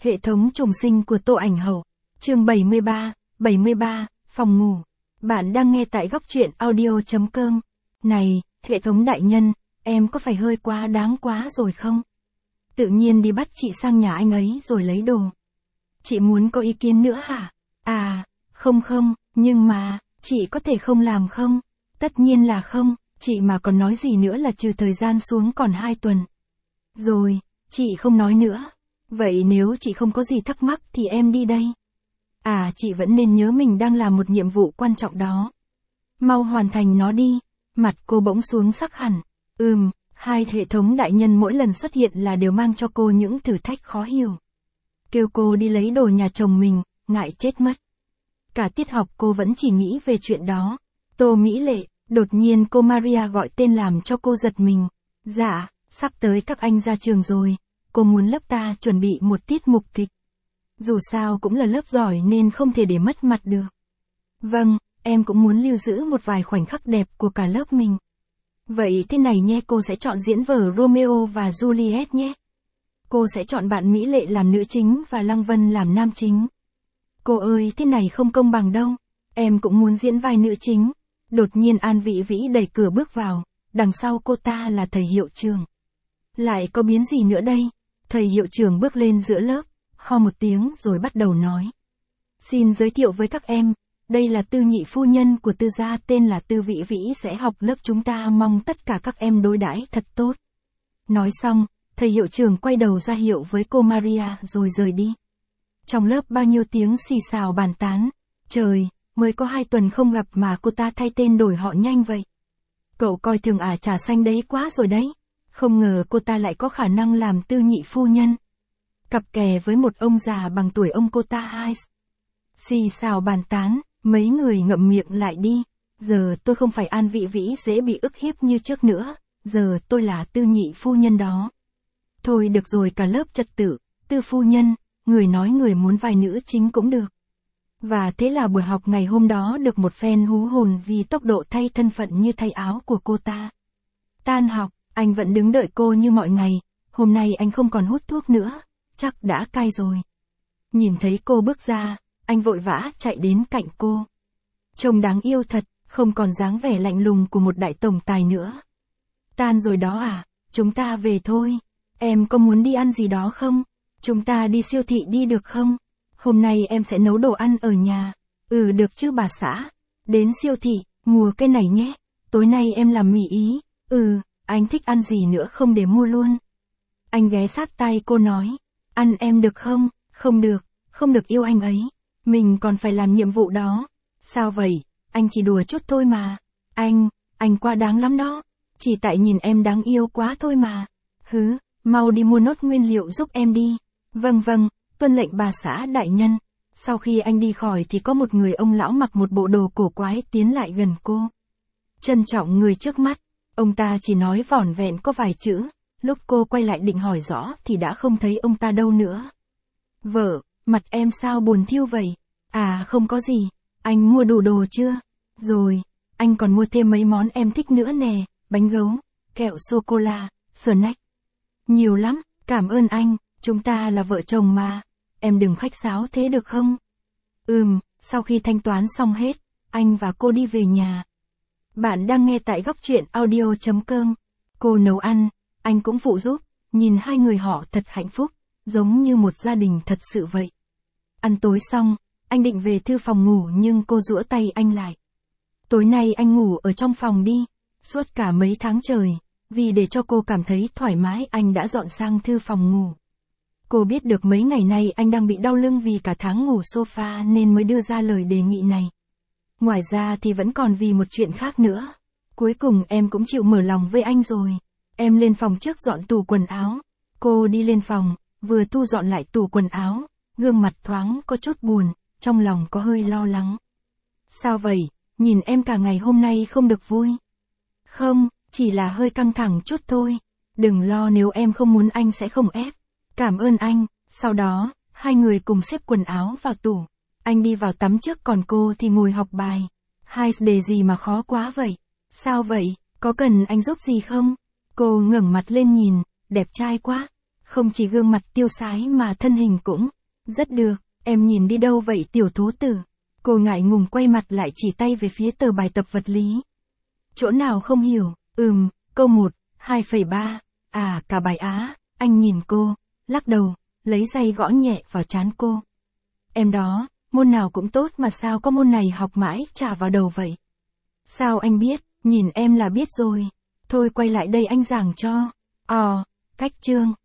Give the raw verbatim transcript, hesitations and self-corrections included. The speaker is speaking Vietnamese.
Hệ thống trùng sinh của Tô Ảnh Hậu. Chương bảy mươi ba, bảy mươi ba, phòng ngủ. Bạn đang nghe tại góc truyện audio chấm com. Này, hệ thống đại nhân, em có phải hơi quá đáng quá rồi không? Tự nhiên đi bắt chị sang nhà anh ấy rồi lấy đồ. Chị muốn có ý kiến nữa hả? À, không không, nhưng mà, chị có thể không làm không? Tất nhiên là không, chị mà còn nói gì nữa là trừ thời gian xuống còn hai tuần. Rồi, chị không nói nữa. Vậy nếu chị không có gì thắc mắc thì em đi đây. À, chị vẫn nên nhớ mình đang làm một nhiệm vụ quan trọng đó. Mau hoàn thành nó đi. Mặt cô bỗng xuống sắc hẳn. Ừm, hai hệ thống đại nhân mỗi lần xuất hiện là đều mang cho cô những thử thách khó hiểu. Kêu cô đi lấy đồ nhà chồng mình, ngại chết mất. Cả tiết học cô vẫn chỉ nghĩ về chuyện đó. Tô Mỹ Lệ, đột nhiên cô Maria gọi tên làm cho cô giật mình. Dạ, sắp tới các anh ra trường rồi. Cô muốn lớp ta chuẩn bị một tiết mục kịch. Dù sao cũng là lớp giỏi nên không thể để mất mặt được. Vâng, em cũng muốn lưu giữ một vài khoảnh khắc đẹp của cả lớp mình. Vậy thế này nhé, cô sẽ chọn diễn vở Romeo và Juliet nhé. Cô sẽ chọn bạn Mỹ Lệ làm nữ chính và Lăng Vân làm nam chính. Cô ơi, thế này không công bằng đâu. Em cũng muốn diễn vai nữ chính. Đột nhiên An Vĩ Vĩ đẩy cửa bước vào. Đằng sau cô ta là thầy hiệu trưởng. Lại có biến gì nữa đây? Thầy hiệu trưởng bước lên giữa lớp, ho một tiếng rồi bắt đầu nói. Xin giới thiệu với các em, đây là Tư nhị phu nhân của Tư gia, tên là Tư Vĩ Vĩ, sẽ học lớp chúng ta, mong tất cả các em đối đãi thật tốt. Nói xong, thầy hiệu trưởng quay đầu ra hiệu với cô Maria rồi rời đi. Trong lớp bao nhiêu tiếng xì xào bàn tán. Trời, mới có hai tuần không gặp mà cô ta thay tên đổi họ nhanh vậy. Cậu coi thường ả trà xanh đấy quá rồi đấy. Không ngờ cô ta lại có khả năng làm Tư nhị phu nhân. Cặp kè với một ông già bằng tuổi ông cô ta hai. Xì xào bàn tán, mấy người ngậm miệng lại đi. Giờ tôi không phải An Vĩ Vĩ dễ bị ức hiếp như trước nữa. Giờ tôi là Tư nhị phu nhân đó. Thôi được rồi, cả lớp trật tự. Tư phu nhân, người nói người muốn vai nữ chính cũng được. Và thế là buổi học ngày hôm đó được một phen hú hồn vì tốc độ thay thân phận như thay áo của cô ta. Tan học, anh vẫn đứng đợi cô như mọi ngày. Hôm nay anh không còn hút thuốc nữa. Chắc đã cai rồi. Nhìn thấy cô bước ra, anh vội vã chạy đến cạnh cô. Trông đáng yêu thật, không còn dáng vẻ lạnh lùng của một đại tổng tài nữa. Tan rồi đó à, chúng ta về thôi. Em có muốn đi ăn gì đó không? Chúng ta đi siêu thị đi được không? Hôm nay em sẽ nấu đồ ăn ở nhà. Ừ, được chứ bà xã. Đến siêu thị, mua cái này nhé. Tối nay em làm mì Ý. Ừ, anh thích ăn gì nữa không để mua luôn. Anh ghé sát tay cô nói. Ăn em được không? Không được, không được yêu anh ấy. Mình còn phải làm nhiệm vụ đó. Sao vậy? Anh chỉ đùa chút thôi mà. Anh, anh quá đáng lắm đó. Chỉ tại nhìn em đáng yêu quá thôi mà. Hứ, mau đi mua nốt nguyên liệu giúp em đi. Vâng vâng, tuân lệnh bà xã đại nhân. Sau khi anh đi khỏi thì có một người ông lão mặc một bộ đồ cổ quái tiến lại gần cô. Trân trọng người trước mắt, ông ta chỉ nói vỏn vẹn có vài chữ. Lúc cô quay lại định hỏi rõ thì đã không thấy ông ta đâu nữa. Vợ, mặt em sao buồn thiêu vậy? À, không có gì. Anh mua đủ đồ chưa? Rồi, anh còn mua thêm mấy món em thích nữa nè. Bánh gấu, kẹo sô-cô-la, snack. Nhiều lắm, cảm ơn anh, chúng ta là vợ chồng mà. Em đừng khách sáo thế được không? Ừm, sau khi thanh toán xong hết, anh và cô đi về nhà. Bạn đang nghe tại góc truyện audio chấm com. Cô nấu ăn, anh cũng phụ giúp, nhìn hai người họ thật hạnh phúc, giống như một gia đình thật sự vậy. Ăn tối xong, anh định về thư phòng ngủ nhưng cô giũa tay anh lại. Tối nay anh ngủ ở trong phòng đi, suốt cả mấy tháng trời, vì để cho cô cảm thấy thoải mái anh đã dọn sang thư phòng ngủ. Cô biết được mấy ngày nay anh đang bị đau lưng vì cả tháng ngủ sofa nên mới đưa ra lời đề nghị này. Ngoài ra thì vẫn còn vì một chuyện khác nữa. Cuối cùng em cũng chịu mở lòng với anh rồi. Em lên phòng trước dọn tủ quần áo. Cô đi lên phòng, vừa thu dọn lại tủ quần áo, gương mặt thoáng có chút buồn, trong lòng có hơi lo lắng. Sao vậy, nhìn em cả ngày hôm nay không được vui? Không, chỉ là hơi căng thẳng chút thôi. Đừng lo, nếu em không muốn anh sẽ không ép. Cảm ơn anh. Sau đó, hai người cùng xếp quần áo vào tủ. Anh đi vào tắm trước còn cô thì ngồi học bài. Hai đề gì mà khó quá vậy? Sao vậy, có cần anh giúp gì không? Cô ngẩng mặt lên nhìn, đẹp trai quá. Không chỉ gương mặt tiêu sái mà thân hình cũng rất được, em nhìn đi đâu vậy tiểu thố tử? Cô ngại ngùng quay mặt lại chỉ tay về phía tờ bài tập vật lý. Chỗ nào không hiểu? Ừm, câu một, hai phẩy ba. À, cả bài á. Anh nhìn cô, lắc đầu, lấy giày gõ nhẹ vào trán cô. Em đó, môn nào cũng tốt mà sao có môn này học mãi chả vào đầu vậy? Sao anh biết? Nhìn em là biết rồi. Thôi quay lại đây anh giảng cho. Ờ, cách chương.